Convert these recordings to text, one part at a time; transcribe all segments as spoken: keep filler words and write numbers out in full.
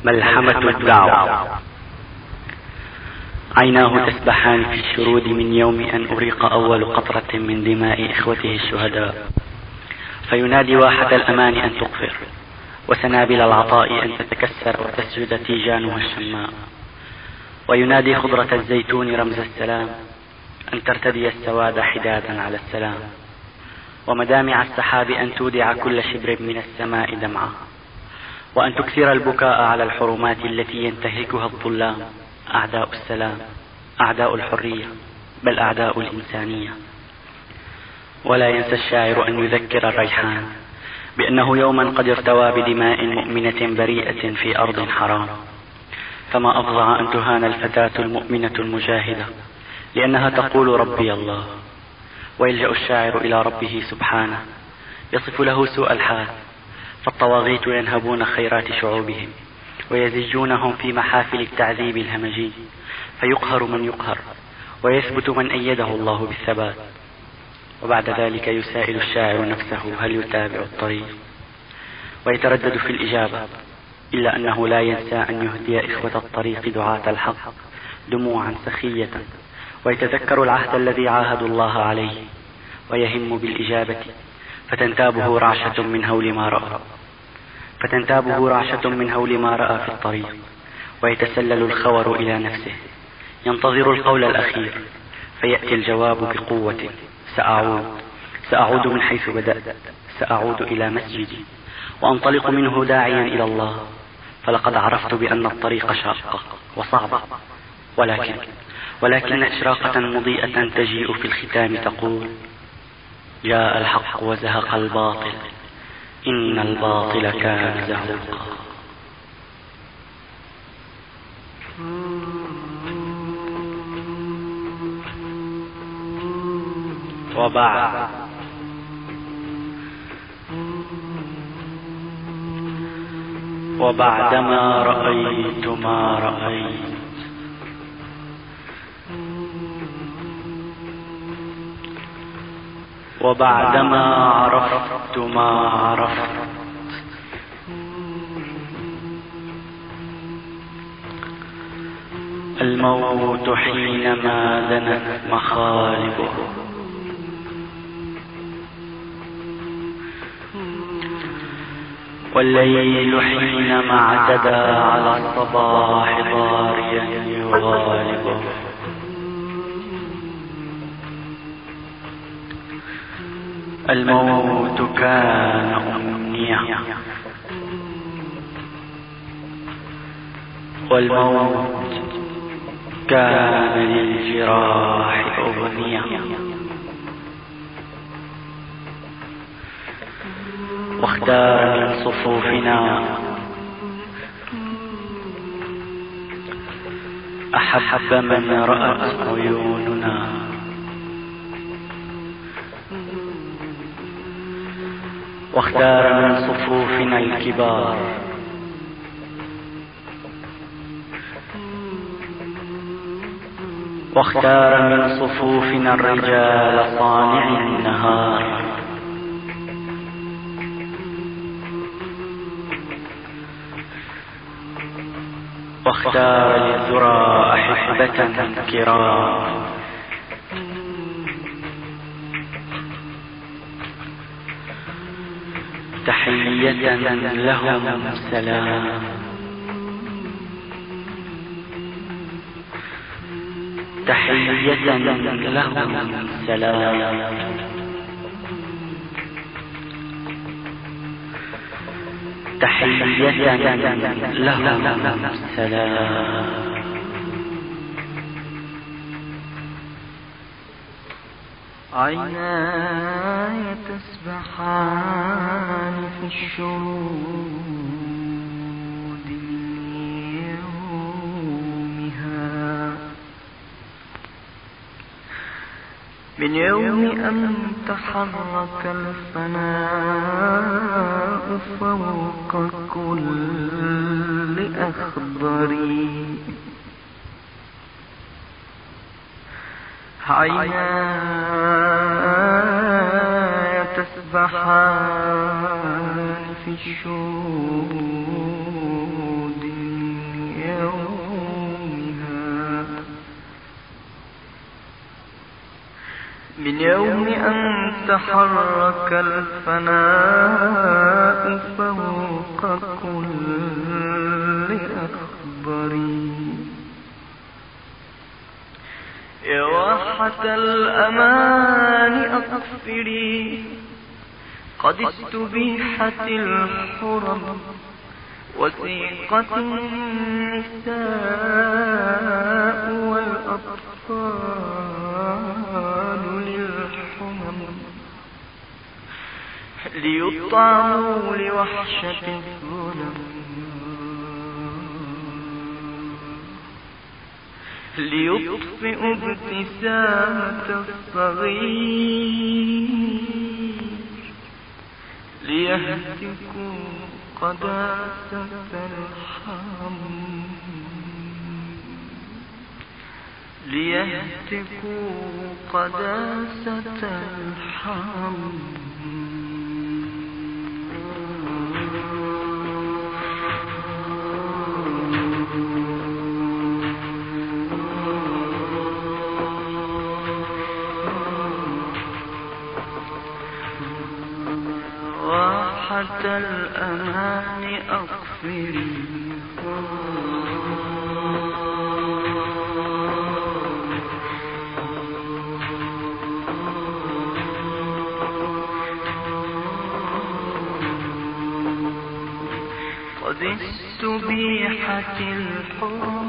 ملحمة الدعوة. عيناه تسبحان في الشرود من يوم أن أريق أول قطرة من دماء إخوته الشهداء، فينادي واحة الأمان أن تقفر، وسنابل العطاء أن تتكسر وتسجد تيجانها الشماء، وينادي خضرة الزيتون رمز السلام أن ترتدي السواد حدادا على السلام، ومدامع السحاب أن تودع كل شبر من السماء دمعة، وأن تكثر البكاء على الحرمات التي ينتهكها الظلام أعداء السلام، أعداء الحرية، بل أعداء الإنسانية. ولا ينسى الشاعر أن يذكر الريحان بأنه يوما قد ارتوى بدماء مؤمنة بريئة في أرض حرام، فما أفظع أن تهان الفتاة المؤمنة المجاهدة لأنها تقول ربي الله. ويلجأ الشاعر إلى ربه سبحانه يصف له سوء الحال، فالطواغيت ينهبون خيرات شعوبهم ويزجونهم في محافل التعذيب الهمجي، فيقهر من يقهر ويثبت من أيده الله بالثبات. وبعد ذلك يسائل الشاعر نفسه هل يتابع الطريق، ويتردد في الإجابة، إلا أنه لا ينسى أن يهدي إخوة الطريق دعاة الحق دموعا سخية، ويتذكر العهد الذي عاهدوا الله عليه، ويهم بالإجابة، فتنتابه رعشة من هول ما رأى فتنتابه رعشة من هول ما رأى في الطريق، ويتسلل الخور إلى نفسه ينتظر القول الأخير، فيأتي الجواب بقوة: سأعود سأعود من حيث بدأت، سأعود إلى مسجدي وأنطلق منه داعيا إلى الله، فلقد عرفت بأن الطريق شاقة وصعبة، ولكن ولكن إشراقة مضيئة تجيء في الختام تقول: جاء الحق وزهق الباطل، إن الباطل كان زهوقا. وبعد وبعدما رأيت ما رأيت، وبعدما عرفت ما عرفت، الموت حينما دنت مخالبه، والليل حينما اعتدى على الصباح ضاريا يغالبه، الموت كان أمنية، والموت كان للجراح أغنية، واختار من صفوفنا أحب من رأت عيوننا، واختار من صفوفنا الكبار واختار من صفوفنا الرجال صانع النهار، واختار للذرى أحبة كرام، تحية لهم سلام، تحية لهم سلام، تحية لهم سلام. عيناي تسبحان في الشهود يومها، من يوم أن تحرك الفناء فوق كل أخضري، عيناي تسبحان في الشهود من يوم أن تحرك الفناء فوق كل أخبار. يا واحة الأمان أقفري، قد استبيحت الحرم وسيقت النساء والأطفال للحمم، ليطعموا لوحشة الظلم، ليطفئوا ابتسامة الصغير، ليهتكوا قداسة الحرم، ليهتكوا قداسة الحرم. واحة الأمان أغفري، قد استبيحت الحرم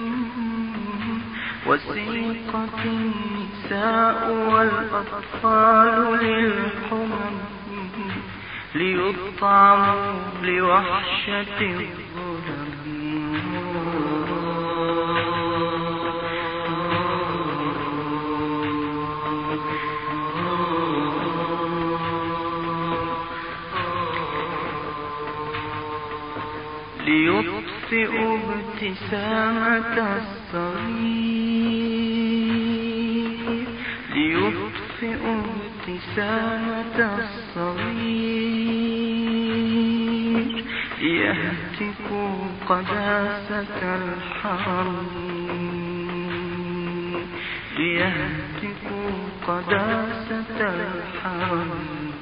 وسيقت النساء والأطفال للحمم، ليطعموا لوحشة الظلم، ليطفئوا ابتسامة الصغير، ليطفئوا ابتسامة الصغير، ليهتكوا قداسة الحرم، ليهتكوا قداسة الحرم.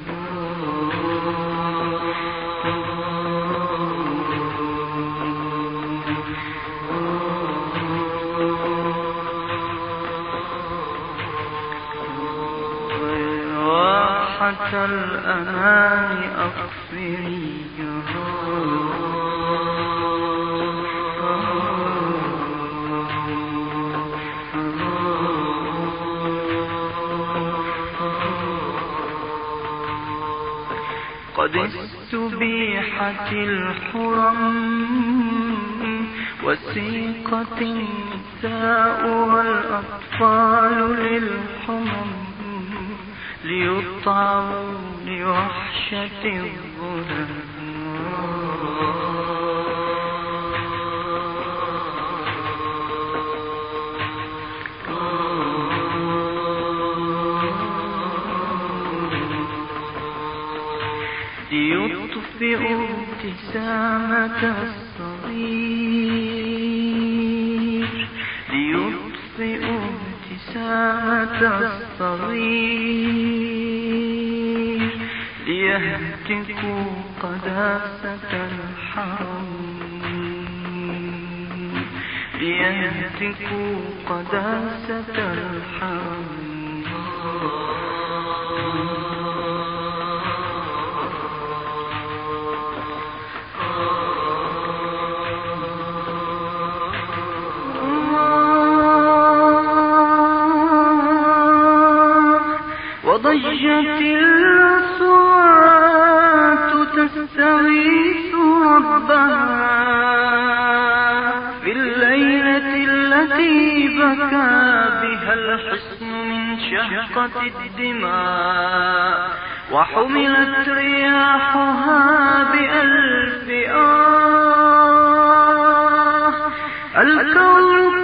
واحة الأمان أغفري، قد استبيحت الحرم وسيقت النساء والأطفال للحمم، ليطعموا لوحشة الظلم، ليطفئوا ابتسامة الصغير، ليطفئوا ابتسامة الصغير، ليهتكوا قداسة الحرم، ليهتكوا قداسة الحرم. وضجت الأصوات تستغيث ربها في الليلة التي بكى بها الحصن من شهقة الدماء، وحملت رياحها بألف آه. الكون